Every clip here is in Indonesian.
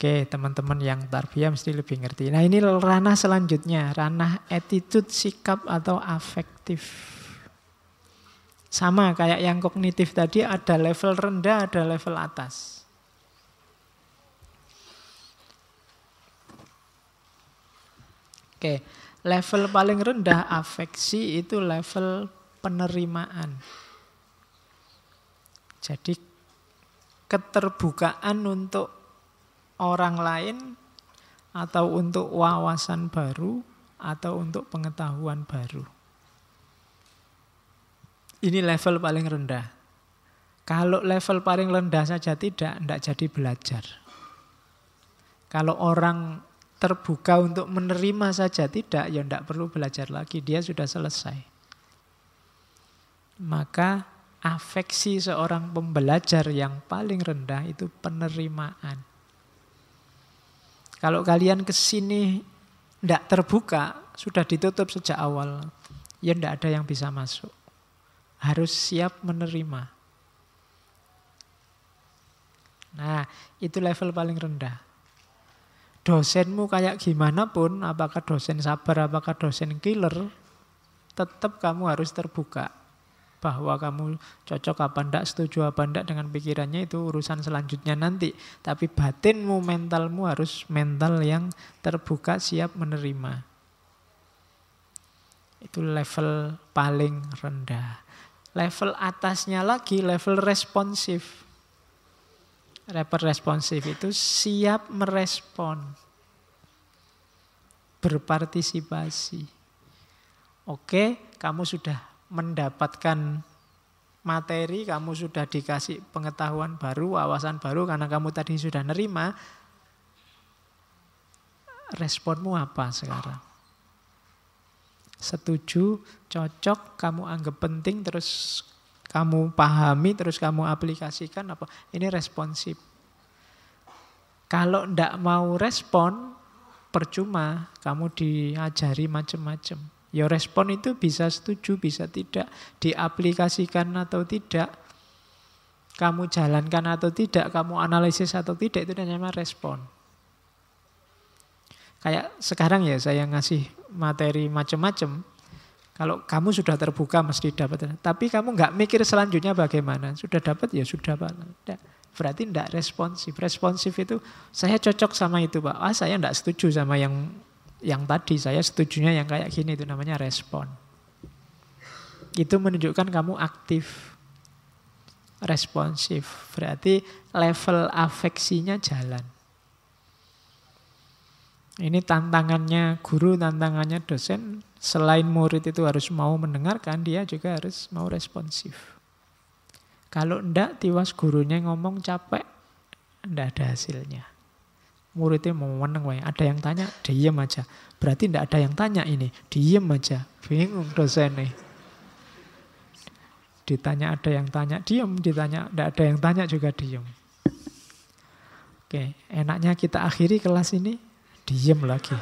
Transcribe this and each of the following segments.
Oke, teman-teman yang tarbiyah mesti lebih ngerti. Nah, ini ranah selanjutnya, ranah attitude, sikap atau afektif. Sama kayak yang kognitif tadi, ada level rendah, ada level atas. Oke, level paling rendah afeksi itu level penerimaan. Jadi keterbukaan untuk orang lain atau untuk wawasan baru atau untuk pengetahuan baru. Ini level paling rendah. Kalau level paling rendah saja tidak jadi belajar. Kalau orang terbuka untuk menerima saja tidak, ya tidak perlu belajar lagi, dia sudah selesai. Maka afeksi seorang pembelajar yang paling rendah itu penerimaan. Kalau kalian kesini tidak terbuka, sudah ditutup sejak awal, ya tidak ada yang bisa masuk. Harus siap menerima. Nah, itu level paling rendah. Dosenmu kayak gimana pun, apakah dosen sabar, apakah dosen killer, tetap kamu harus terbuka. Bahwa kamu cocok apa enggak, setuju apa enggak dengan pikirannya, itu urusan selanjutnya nanti. Tapi batinmu, mentalmu harus mental yang terbuka, siap menerima. Itu level paling rendah. Level atasnya lagi, level responsif. Level responsif itu siap merespon, berpartisipasi. Oke, kamu sudah mendapatkan materi, kamu sudah dikasih pengetahuan baru, wawasan baru, karena kamu tadi sudah nerima. Responmu apa sekarang? Setuju, cocok, kamu anggap penting, terus kamu pahami, terus kamu aplikasikan apa? Ini responsif. Kalau ndak mau respon, percuma, kamu diajari macam-macam. Ya respon itu bisa setuju, bisa tidak, diaplikasikan atau tidak, kamu jalankan atau tidak, kamu analisis atau tidak, itu namanya respon. Kayak sekarang ya saya ngasih materi macam-macam. Kalau kamu sudah terbuka mesti dapat. Tapi kamu nggak mikir selanjutnya bagaimana. Sudah dapat ya sudah Pak. Berarti tidak responsif. Responsif itu saya cocok sama itu Pak. Saya tidak setuju sama yang tadi. Saya setujunya yang kayak gini, itu namanya respon. Itu menunjukkan kamu aktif. Responsif. Berarti level afeksinya jalan. Ini tantangannya guru, tantangannya dosen. Selain murid itu harus mau mendengarkan, dia juga harus mau responsif. Kalau enggak, tiwas gurunya ngomong capek, enggak ada hasilnya. Muridnya mau meneng, ada yang tanya, diem aja. Berarti enggak ada yang tanya ini, diem aja. Bingung dosennya. Ditanya ada yang tanya, diem. Ditanya enggak ada yang tanya juga diem. Oke, enaknya kita akhiri kelas ini. Diem lagi.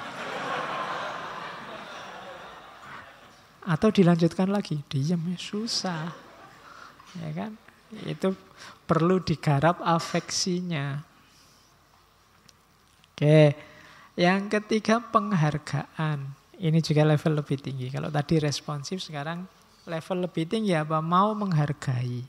Atau dilanjutkan lagi, diem, susah. Ya kan? Itu perlu digarap afeksinya. Oke. Yang ketiga penghargaan. Ini juga level lebih tinggi. Kalau tadi responsif, sekarang level lebih tinggi apa? Mau menghargai.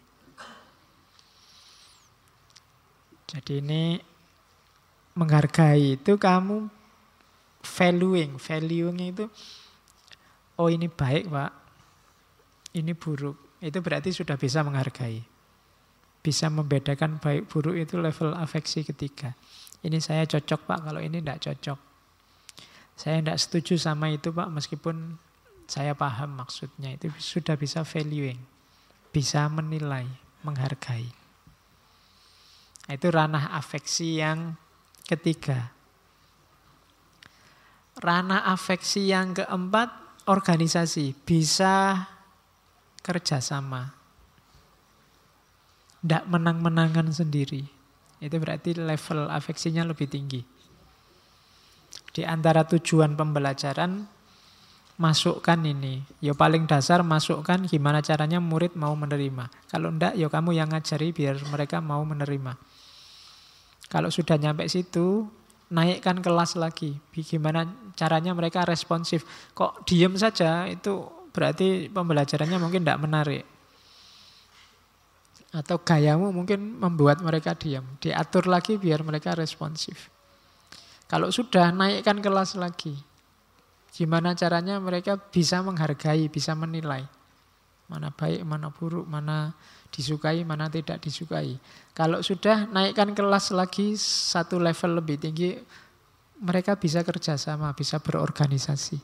Jadi ini menghargai itu kamu valuing itu, oh ini baik Pak, ini buruk. Itu berarti sudah bisa menghargai. Bisa membedakan baik buruk, itu level afeksi ketiga. Ini saya cocok Pak, kalau ini tidak cocok. Saya tidak setuju sama itu Pak, meskipun saya paham maksudnya. Itu sudah bisa valuing, bisa menilai, menghargai. Itu ranah afeksi yang ketiga. Ranah afeksi yang keempat, organisasi. Bisa kerjasama. Tidak menang-menangan sendiri. Itu berarti level afeksinya lebih tinggi. Di antara tujuan pembelajaran, masukkan ini. Ya paling dasar masukkan gimana caranya murid mau menerima. Kalau enggak, ya kamu yang ngajari biar mereka mau menerima. Kalau sudah nyampe situ, naikkan kelas lagi. Gimana caranya mereka responsif. Kok diem saja itu berarti pembelajarannya mungkin tidak menarik. Atau gayamu mungkin membuat mereka diam. Diatur lagi biar mereka responsif. Kalau sudah, naikkan kelas lagi. Gimana caranya mereka bisa menghargai, bisa menilai. Mana baik, mana buruk, mana disukai, mana tidak disukai. Kalau sudah, naikkan kelas lagi satu level lebih tinggi. Mereka bisa kerjasama, bisa berorganisasi.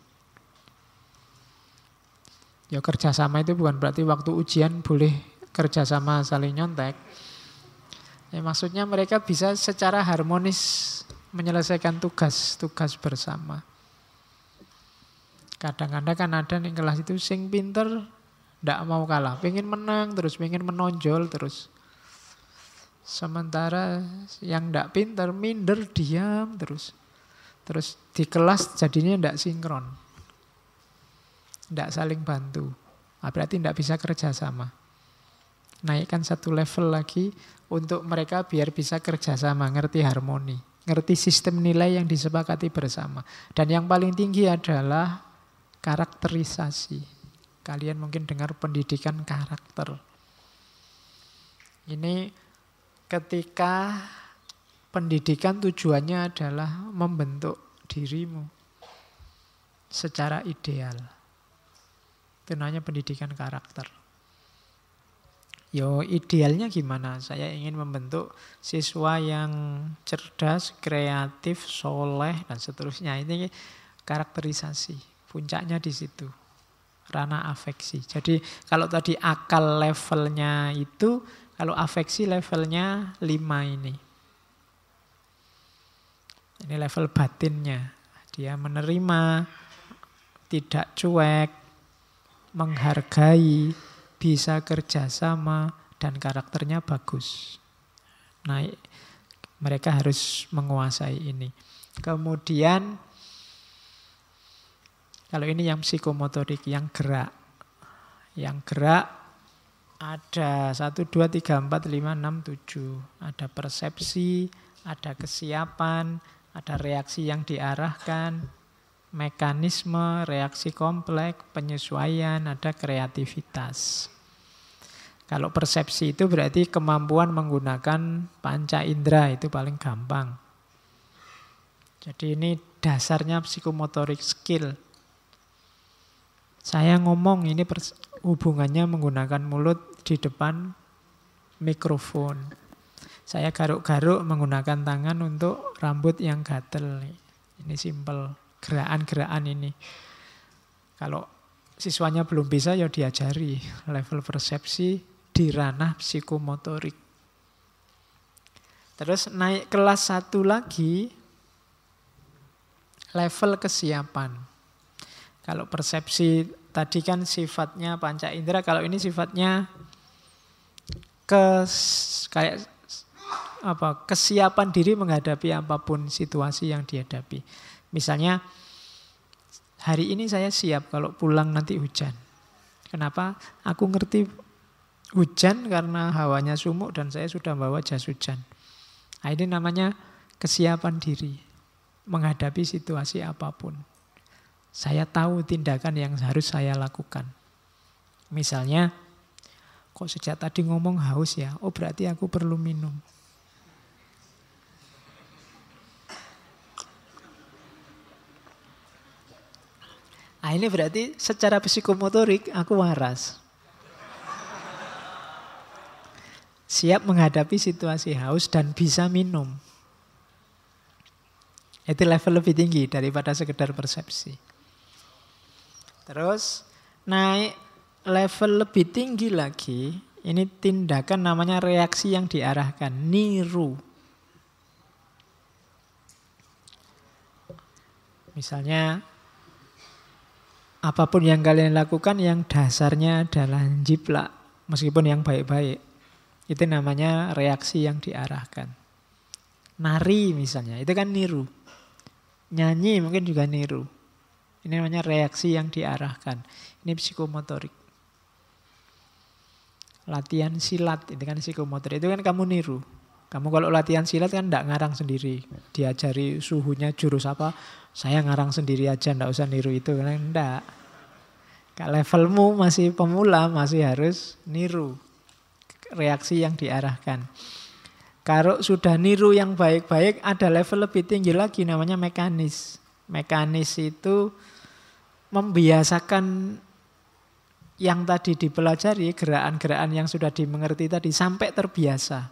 Ya kerjasama itu bukan berarti waktu ujian boleh kerjasama saling nyontek. Ya, maksudnya mereka bisa secara harmonis menyelesaikan tugas bersama. Kadang-kadang kan ada nih kelas itu sing pinter ndak mau kalah, pengen menang terus, pengen menonjol terus. Sementara yang ndak pinter minder diam terus. Terus di kelas jadinya ndak sinkron. Ndak saling bantu. Nah, berarti ndak bisa kerjasama. Naikkan satu level lagi untuk mereka biar bisa kerjasama, ngerti harmoni, ngerti sistem nilai yang disepakati bersama. Dan yang paling tinggi adalah karakterisasi. Kalian mungkin dengar pendidikan karakter. Ini ketika pendidikan tujuannya adalah membentuk dirimu secara ideal. Itu namanya pendidikan karakter. Yo, idealnya gimana? Saya ingin membentuk siswa yang cerdas, kreatif, soleh, dan seterusnya. Ini karakterisasi. Puncaknya di situ. Ranah afeksi. Jadi kalau tadi akal levelnya itu, kalau afeksi levelnya 5 ini. Ini level batinnya. Dia menerima, tidak cuek, menghargai, bisa kerjasama, dan karakternya bagus. Nah, mereka harus menguasai ini. Kemudian, kalau ini yang psikomotorik, yang gerak. Yang gerak ada 1, 2, 3, 4, 5, 6, 7. Ada persepsi, ada kesiapan, ada reaksi yang diarahkan, mekanisme, reaksi kompleks, penyesuaian, ada kreativitas. Kalau persepsi itu berarti kemampuan menggunakan panca indera, itu paling gampang. Jadi ini dasarnya psikomotorik skill. Saya ngomong ini hubungannya menggunakan mulut di depan mikrofon. Saya garuk-garuk menggunakan tangan untuk rambut yang gatel. Ini simple. Gerakan-gerakan ini. Kalau siswanya belum bisa ya diajari level persepsi di ranah psikomotorik. Terus naik kelas 1 lagi level kesiapan. Kalau persepsi tadi kan sifatnya panca indera, kalau ini sifatnya kesiapan diri menghadapi apapun situasi yang dihadapi. Misalnya, hari ini saya siap kalau pulang nanti hujan. Kenapa? Aku ngerti hujan karena hawanya sumuk dan saya sudah bawa jas hujan. Nah, ini namanya kesiapan diri menghadapi situasi apapun. Saya tahu tindakan yang harus saya lakukan. Misalnya, kok sejak tadi ngomong haus ya? Oh, berarti aku perlu minum. Nah, ini berarti secara psikomotorik aku waras. Siap menghadapi situasi haus dan bisa minum. Itu level lebih tinggi daripada sekedar persepsi. Terus naik level lebih tinggi lagi, ini tindakan namanya reaksi yang diarahkan, niru. Misalnya, apapun yang kalian lakukan yang dasarnya adalah jiplak, meskipun yang baik-baik. Itu namanya reaksi yang diarahkan. Nari misalnya, itu kan niru. Nyanyi mungkin juga niru. Ini namanya reaksi yang diarahkan. Ini psikomotorik. Latihan silat, itu kan psikomotorik. Itu kan kamu niru. Kamu kalau latihan silat kan enggak ngarang sendiri. Diajari suhunya jurus apa, saya ngarang sendiri aja, enggak usah niru itu. Enggak. Kalau levelmu masih pemula, masih harus niru reaksi yang diarahkan. Kalau sudah niru yang baik-baik, ada level lebih tinggi lagi namanya mekanis. Mekanis itu membiasakan yang tadi dipelajari, gerakan-gerakan yang sudah dimengerti tadi sampai terbiasa.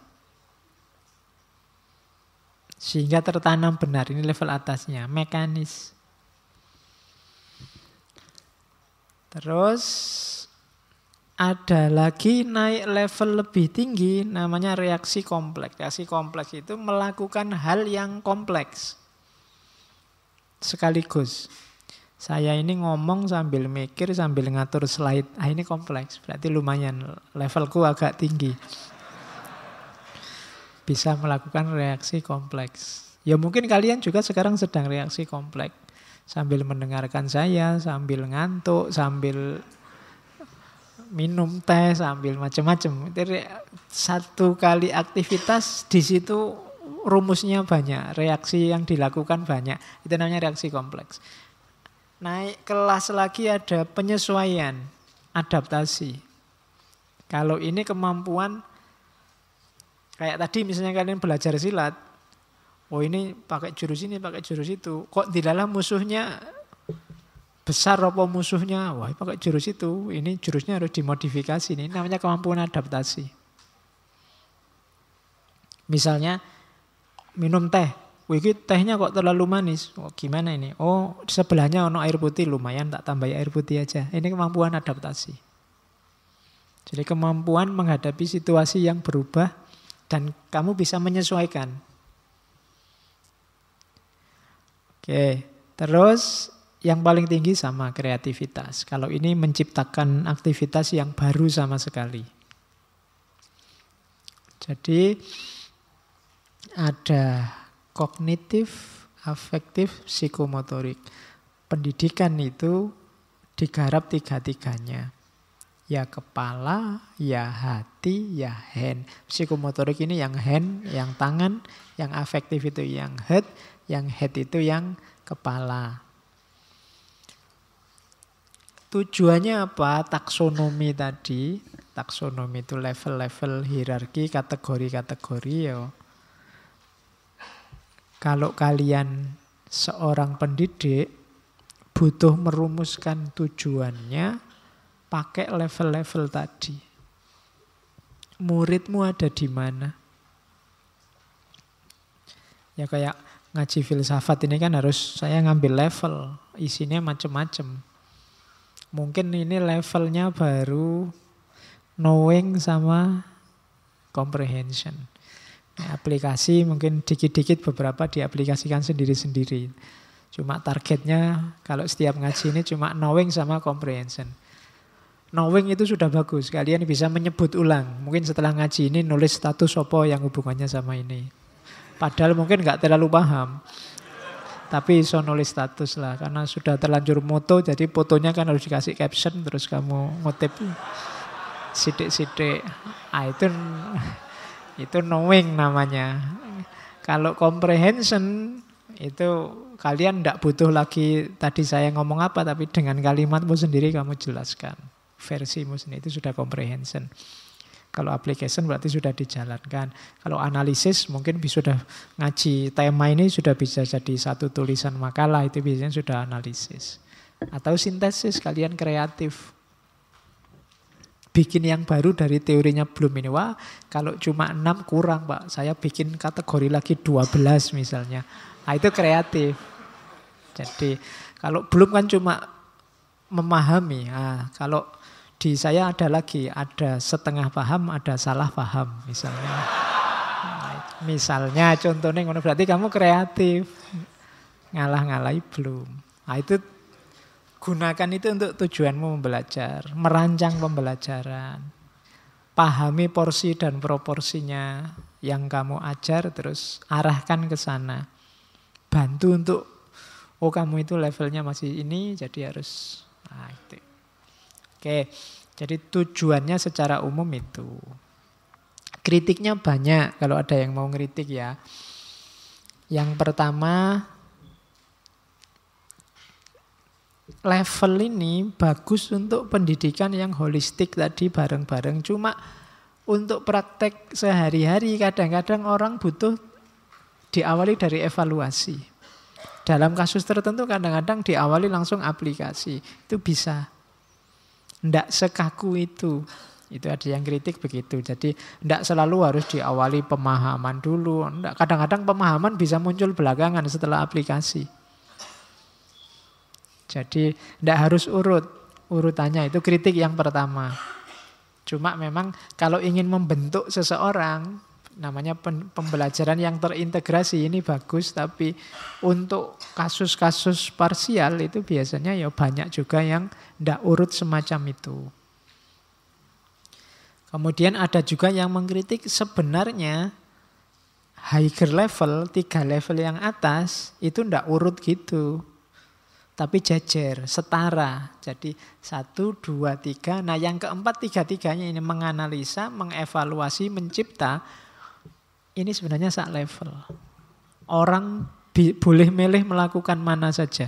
Sehingga tertanam benar, ini level atasnya, mekanis. Terus ada lagi naik level lebih tinggi namanya reaksi kompleks. Reaksi kompleks itu melakukan hal yang kompleks sekaligus. Saya ini ngomong sambil mikir, sambil ngatur slide. Ini kompleks, berarti lumayan levelku agak tinggi. Bisa melakukan reaksi kompleks. Ya mungkin kalian juga sekarang sedang reaksi kompleks. Sambil mendengarkan saya, sambil ngantuk, sambil minum teh, sambil macam-macam. Satu kali aktivitas di situ rumusnya banyak, reaksi yang dilakukan banyak. Itu namanya reaksi kompleks. Naik kelas lagi ada penyesuaian, adaptasi. Kalau ini kemampuan, kayak tadi misalnya kalian belajar silat, oh ini pakai jurus ini, pakai jurus itu. Kok di dalam musuhnya besar apa musuhnya? Wah pakai jurus itu, ini jurusnya harus dimodifikasi. Ini namanya kemampuan adaptasi. Misalnya minum teh, wih tehnya kok terlalu manis. Oh gimana ini? Oh sebelahnya ono air putih, lumayan tak tambah air putih aja. Ini kemampuan adaptasi. Jadi kemampuan menghadapi situasi yang berubah dan kamu bisa menyesuaikan. Oke, terus yang paling tinggi sama kreativitas. Kalau ini menciptakan aktivitas yang baru sama sekali. Jadi ada kognitif, afektif, psikomotorik. Pendidikan itu digarap tiga-tiganya. Ya kepala, ya hati, ya hand. Psikomotorik ini yang hand, yang tangan, yang afektif itu yang head itu yang kepala. Tujuannya apa? Taksonomi tadi. Taksonomi itu level-level hierarki, kategori-kategori ya. Kalau kalian seorang pendidik butuh merumuskan tujuannya pakai level-level tadi. Muridmu ada di mana? Ya kayak ngaji filsafat ini kan harus saya ngambil level, isinya macam-macam. Mungkin ini levelnya baru knowing sama comprehension. Aplikasi mungkin dikit-dikit beberapa diaplikasikan sendiri-sendiri. Cuma targetnya kalau setiap ngaji ini cuma knowing sama comprehension. Knowing itu sudah bagus, kalian bisa menyebut ulang. Mungkin setelah ngaji ini nulis status apa yang hubungannya sama ini. Padahal mungkin nggak terlalu paham. Tapi iso nulis status lah. Karena sudah terlanjur moto, jadi fotonya kan harus dikasih caption. Terus kamu ngutip sidik-sidik. Itu knowing namanya. Kalau comprehension, itu kalian nggak butuh lagi tadi saya ngomong apa. Tapi dengan kalimatmu sendiri kamu jelaskan. Versimu sendiri itu sudah comprehension. Kalau application berarti sudah dijalankan. Kalau analisis mungkin sudah ngaji tema ini sudah bisa jadi satu tulisan makalah. Itu biasanya sudah analisis. Atau sintesis, kalian kreatif. Bikin yang baru dari teorinya Bloom ini. Wah kalau cuma 6 kurang Pak. Saya bikin kategori lagi 12 misalnya. Nah, itu kreatif. Jadi kalau Bloom kan cuma memahami. Nah, kalau di saya ada lagi, ada setengah paham, ada salah paham misalnya. Misalnya contohnya berarti kamu kreatif. Ngalah-ngalahi belum. Nah itu gunakan itu untuk tujuanmu belajar, merancang pembelajaran. Pahami porsi dan proporsinya yang kamu ajar, terus arahkan ke sana. Bantu untuk, oh kamu itu levelnya masih ini, jadi harus, nah itu. Oke, jadi tujuannya secara umum itu. Kritiknya banyak kalau ada yang mau ngeritik ya. Yang pertama, level ini bagus untuk pendidikan yang holistik tadi bareng-bareng. Cuma untuk praktek sehari-hari kadang-kadang orang butuh diawali dari evaluasi. Dalam kasus tertentu kadang-kadang diawali langsung aplikasi. Itu bisa. Ndak sekaku itu. Itu ada yang kritik begitu. Jadi ndak selalu harus diawali pemahaman dulu. Ndak, kadang-kadang pemahaman bisa muncul belakangan setelah aplikasi. Jadi ndak harus urutannya. Itu kritik yang pertama. Cuma memang kalau ingin membentuk seseorang, namanya pembelajaran yang terintegrasi ini bagus. Tapi untuk kasus-kasus parsial itu biasanya ya banyak juga yang ndak urut semacam itu. Kemudian ada juga yang mengkritik sebenarnya higher level, 3 level yang atas itu ndak urut gitu. Tapi jejer, setara. Jadi 1, 2, 3. Nah yang keempat, 3-3-nya ini menganalisa, mengevaluasi, mencipta. Ini sebenarnya sak level. Orang boleh milih melakukan mana saja.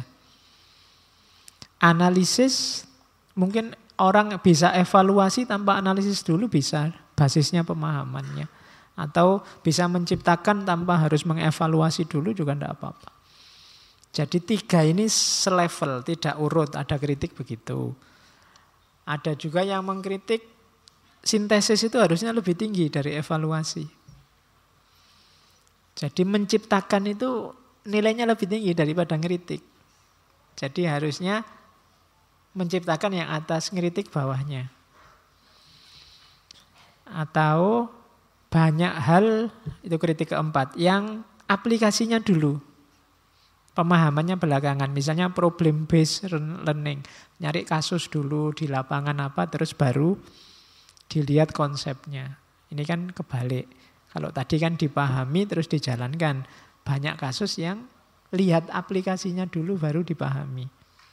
Analisis mungkin orang bisa evaluasi tanpa analisis dulu bisa, basisnya pemahamannya. Atau bisa menciptakan tanpa harus mengevaluasi dulu juga tidak apa-apa. Jadi 3 ini selevel, tidak urut, ada kritik begitu. Ada juga yang mengkritik sintesis itu harusnya lebih tinggi dari evaluasi. Jadi menciptakan itu nilainya lebih tinggi daripada ngeritik. Jadi harusnya menciptakan yang atas, ngeritik bawahnya. Atau banyak hal, itu kritik keempat, yang aplikasinya dulu. Pemahamannya belakangan. Misalnya problem based learning. Nyari kasus dulu di lapangan apa, terus baru dilihat konsepnya. Ini kan kebalik. Kalau tadi kan dipahami terus dijalankan. Banyak kasus yang lihat aplikasinya dulu baru dipahami.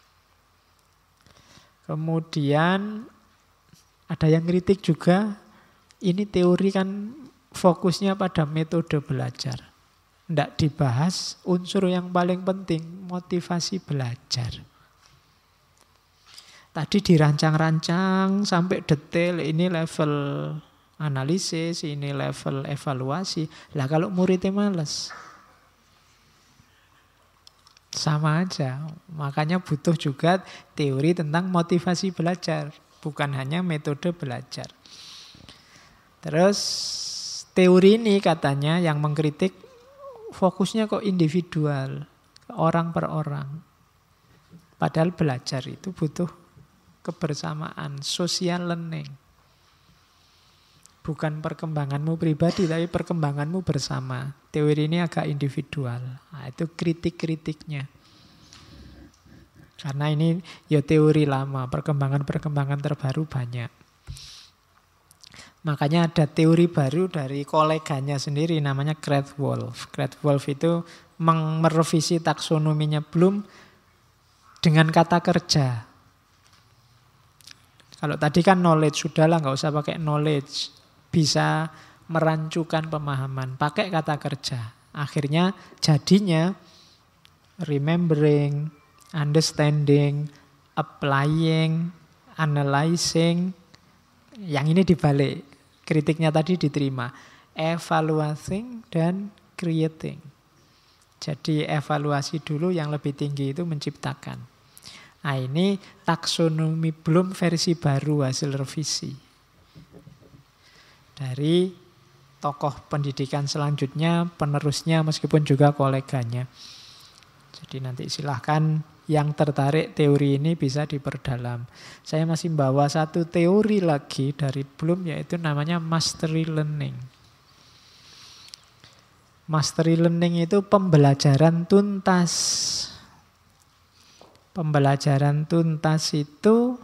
Kemudian ada yang kritik juga, ini teori kan fokusnya pada metode belajar. Tidak dibahas unsur yang paling penting, motivasi belajar. Tadi dirancang-rancang sampai detail, ini level analisis, ini level evaluasi. Lah kalau muridnya malas, sama aja. Makanya butuh juga teori tentang motivasi belajar, bukan hanya metode belajar. Terus teori ini katanya yang mengkritik fokusnya kok individual, orang per orang. Padahal belajar itu butuh kebersamaan, social learning. Bukan perkembanganmu pribadi, tapi perkembanganmu bersama. Teori ini agak individual. Nah, itu kritik-kritiknya. Karena ini ya teori lama, perkembangan-perkembangan terbaru banyak. Makanya ada teori baru dari koleganya sendiri, namanya Krathwohl. Krathwohl itu merevisi taksonominya Bloom dengan kata kerja. Kalau tadi kan knowledge, sudahlah nggak usah pakai knowledge. Bisa merancukan pemahaman, pakai kata kerja. Akhirnya jadinya remembering, understanding, applying, analyzing. Yang ini dibalik. Kritiknya tadi diterima. Evaluating dan creating. Jadi evaluasi dulu, yang lebih tinggi itu menciptakan. Nah ini taksonomi Bloom versi baru hasil revisi. Dari tokoh pendidikan selanjutnya, penerusnya meskipun juga koleganya. Jadi nanti silahkan yang tertarik teori ini bisa diperdalam. Saya masih bawa satu teori lagi dari Bloom, yaitu namanya mastery learning. Mastery learning itu pembelajaran tuntas. Pembelajaran tuntas itu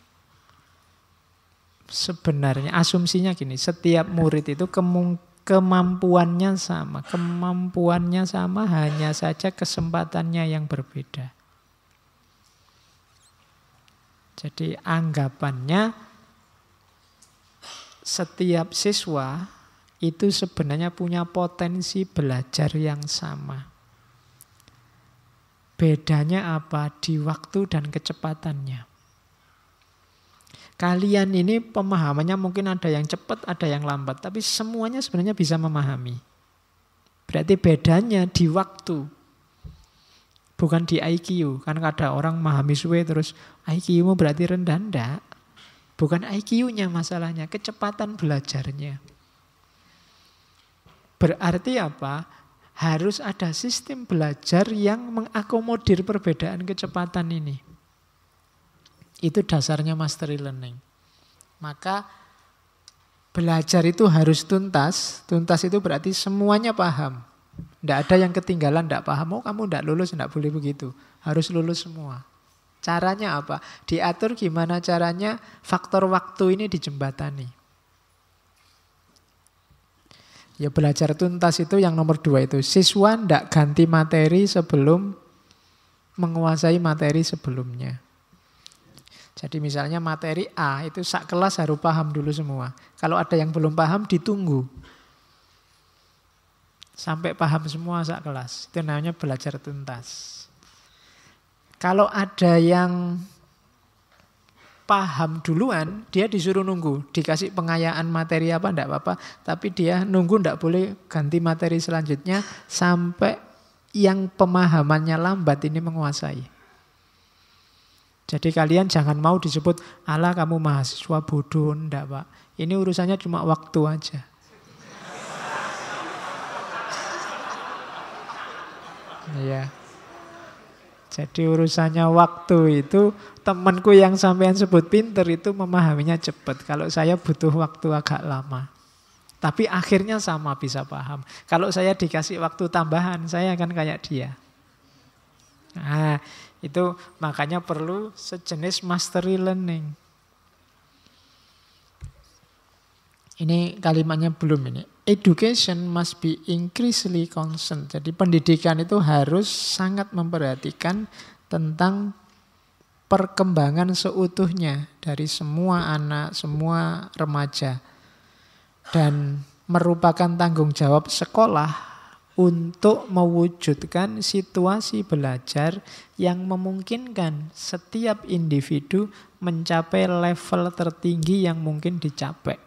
sebenarnya asumsinya gini, setiap murid itu kemampuannya sama. Kemampuannya sama, hanya saja kesempatannya yang berbeda. Jadi anggapannya setiap siswa itu sebenarnya punya potensi belajar yang sama. Bedanya apa? Di waktu dan kecepatannya. Kalian ini pemahamannya mungkin ada yang cepat, ada yang lambat. Tapi semuanya sebenarnya bisa memahami. Berarti bedanya di waktu. Bukan di IQ. Kan ada orang memahami suwe terus IQ-mu berarti rendah. Enggak. Bukan IQ-nya masalahnya, kecepatan belajarnya. Berarti apa? Harus ada sistem belajar yang mengakomodir perbedaan kecepatan ini. Itu dasarnya mastery learning. Maka belajar itu harus tuntas. Tuntas itu berarti semuanya paham. Tidak ada yang ketinggalan, tidak paham. Oh kamu tidak lulus, tidak boleh begitu. Harus lulus semua. Caranya apa? Diatur gimana caranya faktor waktu ini dijembatani. Ya belajar tuntas itu yang nomor 2 itu. Siswa tidak ganti materi sebelum menguasai materi sebelumnya. Jadi misalnya materi A itu sak kelas harus paham dulu semua. Kalau ada yang belum paham ditunggu. Sampai paham semua sak kelas. Itu namanya belajar tuntas. Kalau ada yang paham duluan, dia disuruh nunggu. Dikasih pengayaan materi apa, enggak apa-apa. Tapi dia nunggu, enggak boleh ganti materi selanjutnya sampai yang pemahamannya lambat ini menguasai. Jadi kalian jangan mau disebut, ala kamu mahasiswa bodoh. Enggak Pak, ini urusannya cuma waktu aja. Iya. Jadi urusannya waktu itu, temanku yang sampean sebut pinter itu memahaminya cepat. Kalau saya butuh waktu agak lama. Tapi akhirnya sama bisa paham. Kalau saya dikasih waktu tambahan, saya akan kayak dia. Nah, itu makanya perlu sejenis mastery learning. Ini kalimatnya belum ini. Education must be increasingly concerned. Jadi pendidikan itu harus sangat memperhatikan tentang perkembangan seutuhnya dari semua anak, semua remaja. Dan merupakan tanggung jawab sekolah untuk mewujudkan situasi belajar yang memungkinkan setiap individu mencapai level tertinggi yang mungkin dicapai.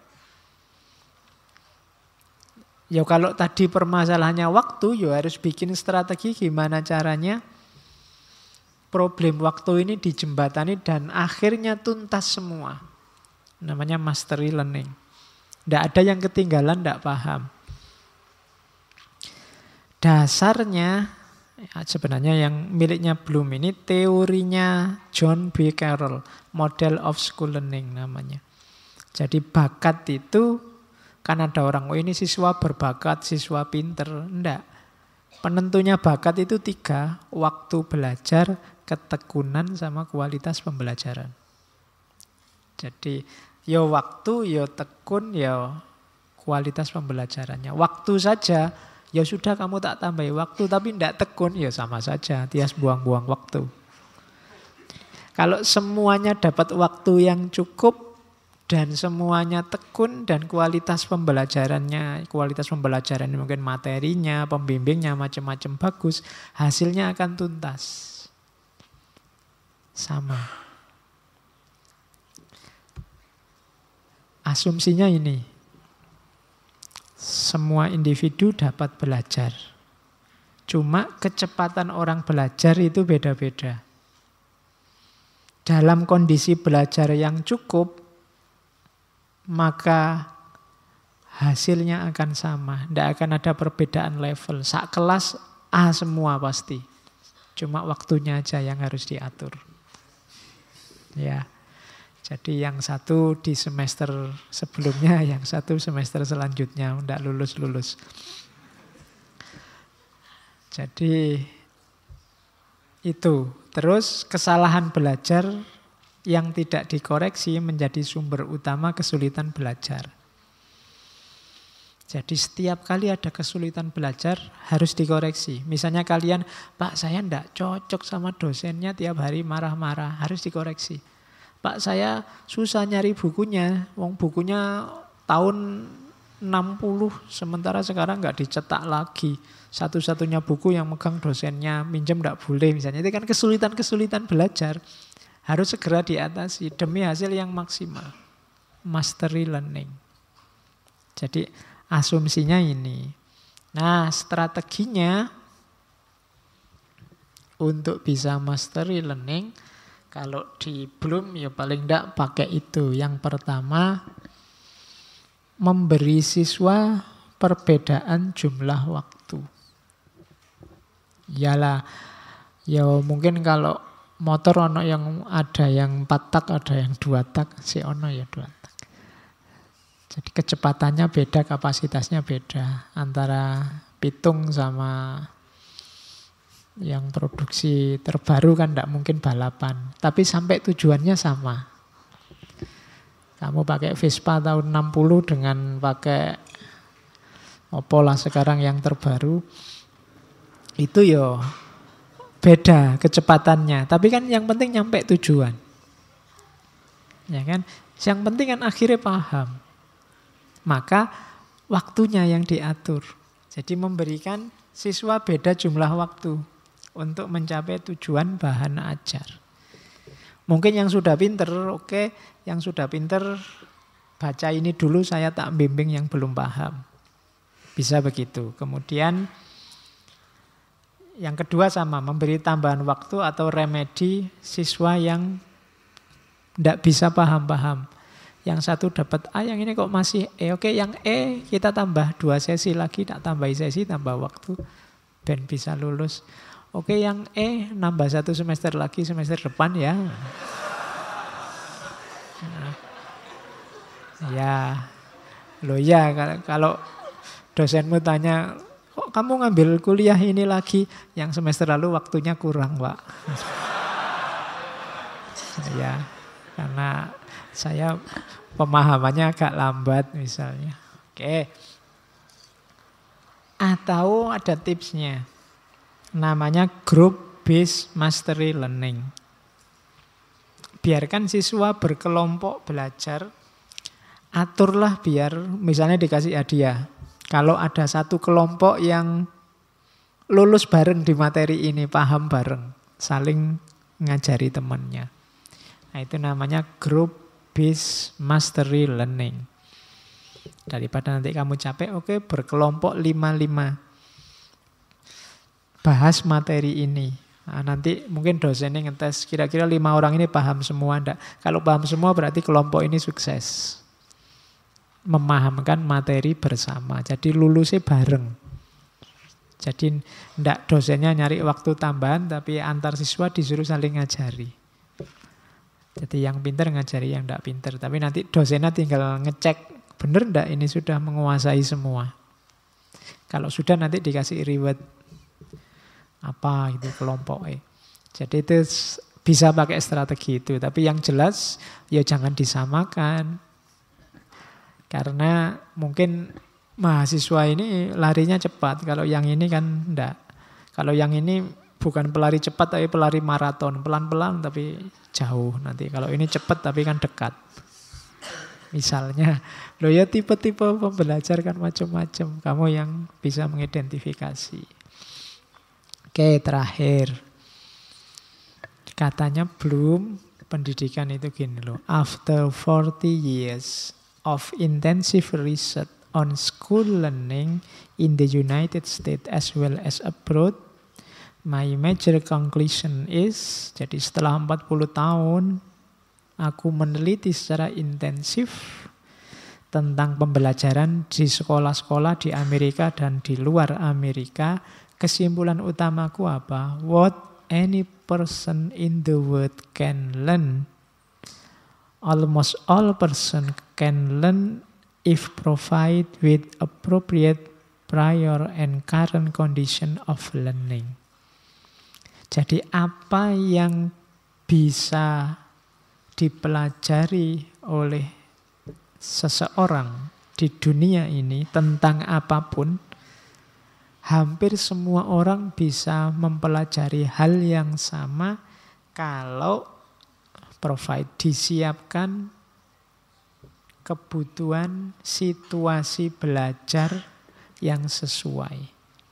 Ya kalau tadi permasalahannya waktu, ya harus bikin strategi gimana caranya problem waktu ini dijembatani dan akhirnya tuntas semua. Namanya mastery learning. Tidak ada yang ketinggalan, tidak paham. Dasarnya, ya sebenarnya yang miliknya Bloom ini teorinya John B. Carroll, Model of School Learning namanya. Jadi bakat itu kan ada orang, oh ini siswa berbakat, siswa pinter. Enggak. Penentunya bakat itu 3. Waktu belajar, ketekunan, sama kualitas pembelajaran. Jadi, ya waktu, ya tekun, ya kualitas pembelajarannya. Waktu saja, ya sudah kamu tak tambahi waktu, tapi enggak tekun, ya sama saja. Tias buang-buang waktu. Kalau semuanya dapat waktu yang cukup, dan semuanya tekun dan kualitas pembelajarannya mungkin materinya, pembimbingnya macam-macam bagus, hasilnya akan tuntas. Sama. Asumsinya ini. Semua individu dapat belajar. Cuma kecepatan orang belajar itu beda-beda. Dalam kondisi belajar yang cukup, maka hasilnya akan sama. Tidak akan ada perbedaan level. Sak kelas A semua pasti. Cuma waktunya aja yang harus diatur. Ya. Jadi yang satu di semester sebelumnya, yang satu semester selanjutnya. Tidak lulus-lulus. Jadi itu. Terus kesalahan belajar yang tidak dikoreksi menjadi sumber utama kesulitan belajar. Jadi setiap kali ada kesulitan belajar harus dikoreksi. Misalnya kalian, Pak saya tidak cocok sama dosennya, tiap hari marah-marah, harus dikoreksi. Pak saya susah nyari bukunya, wong bukunya tahun 60, sementara sekarang nggak dicetak lagi. Satu-satunya buku yang megang dosennya, minjem nggak boleh misalnya. Itu kan kesulitan-kesulitan belajar. Harus segera diatasi demi hasil yang maksimal. Mastery learning. Jadi asumsinya ini. Nah, strateginya untuk bisa mastery learning, kalau di Bloom ya paling tidak pakai itu. Yang pertama, memberi siswa perbedaan jumlah waktu. Yalah, ya mungkin kalau motor ono yang ada yang 4 tak, ada yang 2 tak, si ono ya 2 tak. Jadi kecepatannya beda, kapasitasnya beda antara pitung sama yang produksi terbaru kan tidak mungkin balapan. Tapi sampai tujuannya sama. Kamu pakai Vespa tahun 60 dengan pakai Opel sekarang yang terbaru, itu ya beda kecepatannya. Tapi kan yang penting nyampe tujuan. Ya kan? Yang penting kan akhirnya paham. Maka waktunya yang diatur. Jadi memberikan siswa beda jumlah waktu untuk mencapai tujuan bahan ajar. Mungkin yang sudah pinter, oke, yang sudah pinter baca ini dulu, saya tak bimbing yang belum paham. Bisa begitu. Kemudian yang kedua sama, memberi tambahan waktu atau remedi siswa yang tidak bisa paham-paham. Yang satu dapat A, yang ini kok masih E. Oke, yang E kita tambah 2 sesi lagi, tak tambahi sesi, tambah waktu, ben bisa lulus. Oke, yang E nambah 1 semester lagi, semester depan ya. Nah, ya, loh ya, kalau dosenmu tanya, kok kamu ngambil kuliah ini lagi, yang semester lalu waktunya kurang, Pak. Ya, karena saya pemahamannya agak lambat misalnya. Oke. Atau ada tipsnya. Namanya group based mastery learning. Biarkan siswa berkelompok belajar. Aturlah biar misalnya dikasih hadiah. Kalau ada satu kelompok yang lulus bareng di materi ini, paham bareng, saling ngajari temannya. Nah, itu namanya group based mastery learning. Daripada nanti kamu capek, oke, berkelompok 5-5. Bahas materi ini. Nah, nanti mungkin dosennya ngetes, kira-kira 5 orang ini paham semua enggak? Kalau paham semua berarti kelompok ini sukses. Memahamkan materi bersama. Jadi lulusnya bareng. Jadi enggak dosennya nyari waktu tambahan, tapi antar siswa disuruh saling ngajari. Jadi yang pinter ngajari yang enggak pinter. Tapi nanti dosennya tinggal ngecek, bener enggak ini sudah menguasai semua. Kalau sudah nanti dikasih reward. Apa itu kelompoknya. Jadi itu bisa pakai strategi itu. Tapi yang jelas ya jangan disamakan. Karena mungkin mahasiswa ini larinya cepat. Kalau yang ini kan enggak. Kalau yang ini bukan pelari cepat tapi pelari maraton. Pelan-pelan tapi jauh nanti. Kalau ini cepat tapi kan dekat. Misalnya, loh ya tipe-tipe pembelajar kan macam-macam. Kamu yang bisa mengidentifikasi. Oke, terakhir. Katanya Bloom, pendidikan itu gini loh. After 40 years of intensive research on school learning in the United States as well as abroad, my major conclusion is, jadi setelah 40 tahun, aku meneliti secara intensif tentang pembelajaran di sekolah-sekolah di Amerika dan di luar Amerika. Kesimpulan utamaku apa? What any person in the world can learn, almost all person can learn if provided with appropriate prior and current condition of learning. Jadi apa yang bisa dipelajari oleh seseorang di dunia ini tentang apapun, hampir semua orang bisa mempelajari hal yang sama kalau disiapkan kebutuhan situasi belajar yang sesuai.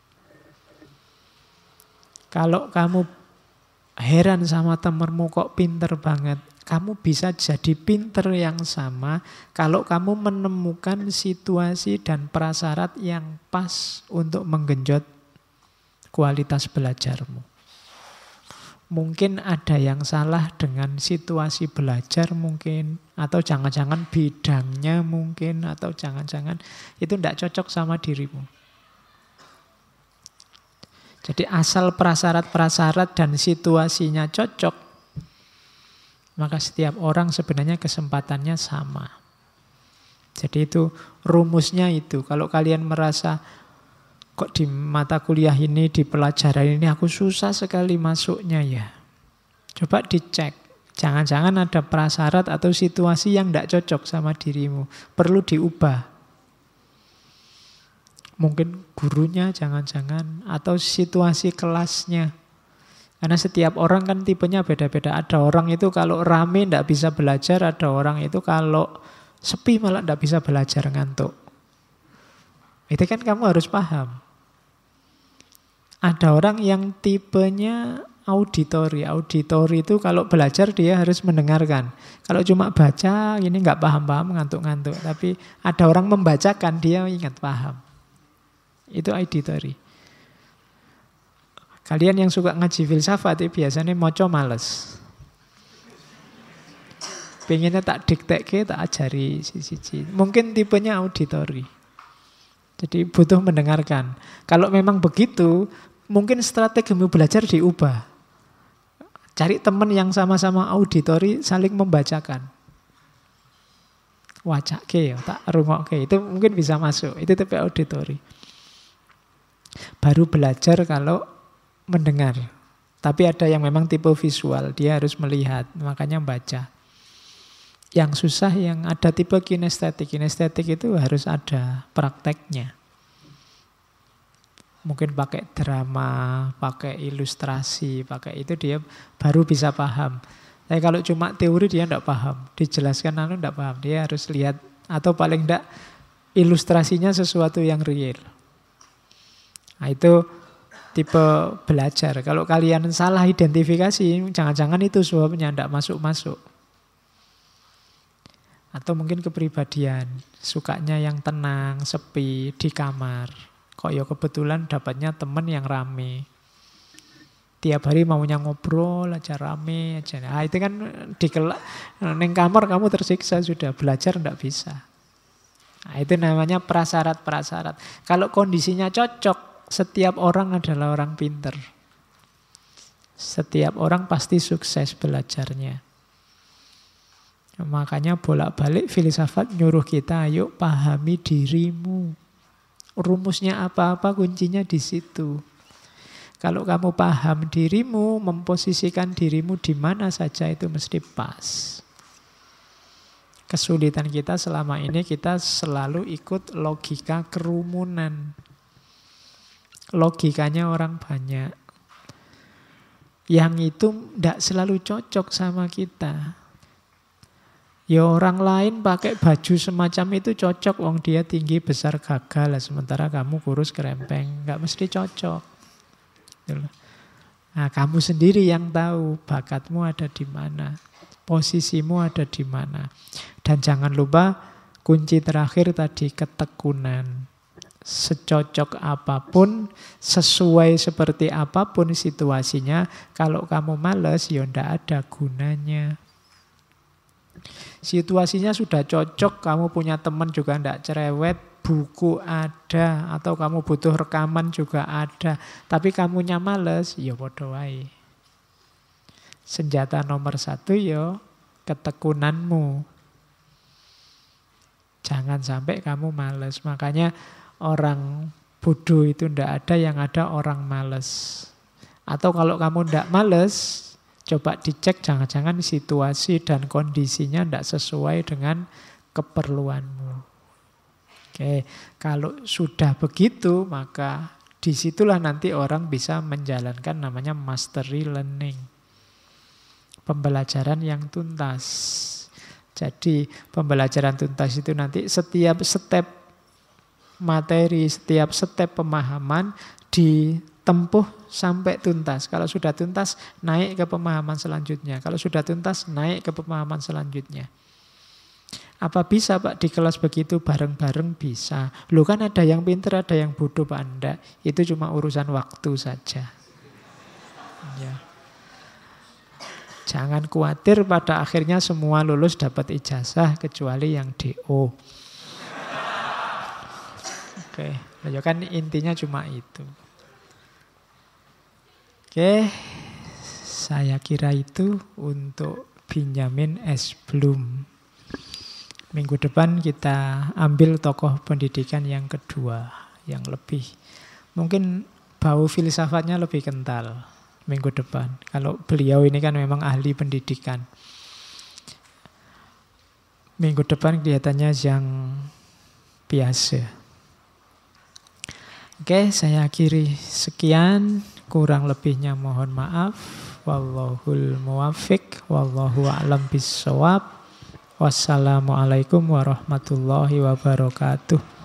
Kalau kamu heran sama temanmu kok pinter banget, kamu bisa jadi pinter yang sama kalau kamu menemukan situasi dan prasyarat yang pas untuk menggenjot kualitas belajarmu. Mungkin ada yang salah dengan situasi belajar mungkin, atau jangan-jangan bidangnya mungkin, atau jangan-jangan itu tidak cocok sama dirimu. Jadi asal prasyarat-prasyarat dan situasinya cocok, maka setiap orang sebenarnya kesempatannya sama. Jadi itu rumusnya itu. Kalau kalian merasa kok di mata kuliah ini, di pelajaran ini aku susah sekali masuknya ya, coba dicek. Jangan-jangan ada prasyarat atau situasi yang tidak cocok sama dirimu, perlu diubah. Mungkin gurunya jangan-jangan, atau situasi kelasnya. Karena setiap orang kan tipenya beda-beda. Ada orang itu kalau rame tidak bisa belajar, ada orang itu kalau sepi malah tidak bisa belajar, ngantuk. Itu kan kamu harus paham. Ada orang yang tipenya auditori. Auditori itu kalau belajar dia harus mendengarkan. Kalau cuma baca ini nggak paham-paham, ngantuk-ngantuk. Tapi ada orang membacakan, dia ingat paham. Itu auditory. Kalian yang suka ngaji filsafat itu biasanya moco males. Pengennya tak diktek, tak ajari siji. Mungkin tipenya auditory. Jadi butuh mendengarkan. Kalau memang begitu, mungkin strategimu belajar diubah. Cari teman yang sama-sama auditory, saling membacakan. Wacake, tak rungokke, itu mungkin bisa masuk. Itu tipe auditory. Baru belajar kalau mendengar. Tapi ada yang memang tipe visual, dia harus melihat, makanya baca. Yang susah yang ada tipe kinestetik. Kinestetik itu harus ada prakteknya. Mungkin pakai drama, pakai ilustrasi, pakai itu dia baru bisa paham. Tapi kalau cuma teori dia tidak paham. Dijelaskan tidak paham. Dia harus lihat, atau paling tidak ilustrasinya sesuatu yang real. Nah itu tipe belajar. Kalau kalian salah identifikasi, jangan-jangan itu sebabnya tidak masuk-masuk. Atau mungkin kepribadian, sukanya yang tenang, sepi, di kamar. Kok ya kebetulan dapatnya teman yang rame. Tiap hari maunya ngobrol aja, rame aja. Nah, itu kan neng kamar kamu tersiksa sudah, belajar tidak bisa. Nah, itu namanya prasyarat-prasyarat. Kalau kondisinya cocok, setiap orang adalah orang pinter. Setiap orang pasti sukses belajarnya. Makanya bolak-balik filsafat nyuruh kita, ayo pahami dirimu. Rumusnya apa-apa kuncinya di situ. Kalau kamu paham dirimu, memposisikan dirimu di mana saja itu mesti pas. Kesulitan kita selama ini kita selalu ikut logika kerumunan. Logikanya orang banyak. Yang itu tidak selalu cocok sama kita. Ya orang lain pakai baju semacam itu cocok, wong dia tinggi besar gagah lah, sementara kamu kurus kerempeng, nggak mesti cocok. Nah kamu sendiri yang tahu bakatmu ada di mana, posisimu ada di mana, dan jangan lupa kunci terakhir tadi ketekunan. Secocok apapun, sesuai seperti apapun situasinya, kalau kamu malas ya ndak ada gunanya. Situasinya sudah cocok, kamu punya teman juga ndak cerewet, buku ada, atau kamu butuh rekaman juga ada, tapi kamunya males, ya padha wae. Senjata nomor 1 ya ketekunanmu. Jangan sampai kamu males. Makanya orang bodoh itu ndak ada, yang ada orang males. Atau kalau kamu ndak males, coba dicek jangan-jangan situasi dan kondisinya tidak sesuai dengan keperluanmu. Oke, kalau sudah begitu maka disitulah nanti orang bisa menjalankan namanya mastery learning. Pembelajaran yang tuntas. Jadi pembelajaran tuntas itu nanti setiap step materi, setiap step pemahaman ditempuh sampai tuntas. Kalau sudah tuntas, naik ke pemahaman selanjutnya. Kalau sudah tuntas, naik ke pemahaman selanjutnya. Apa bisa Pak di kelas begitu bareng-bareng? Bisa. Loh kan ada yang pintar, ada yang bodoh Pak. Enggak. Itu cuma urusan waktu saja. Ya. Jangan khawatir pada akhirnya semua lulus dapat ijazah kecuali yang DO. Oke, ya kan intinya cuma itu. Oke, saya kira itu untuk Benjamin S. Bloom. Minggu depan kita ambil tokoh pendidikan yang kedua, yang lebih mungkin bau filsafatnya lebih kental minggu depan. Kalau beliau ini kan memang ahli pendidikan. Minggu depan kelihatannya yang biasa. Oke, saya akhiri sekian. Kurang lebihnya mohon maaf. Wallahul muwaffiq. Wallahu a'lam bissawab. Wassalamualaikum warahmatullahi wabarakatuh.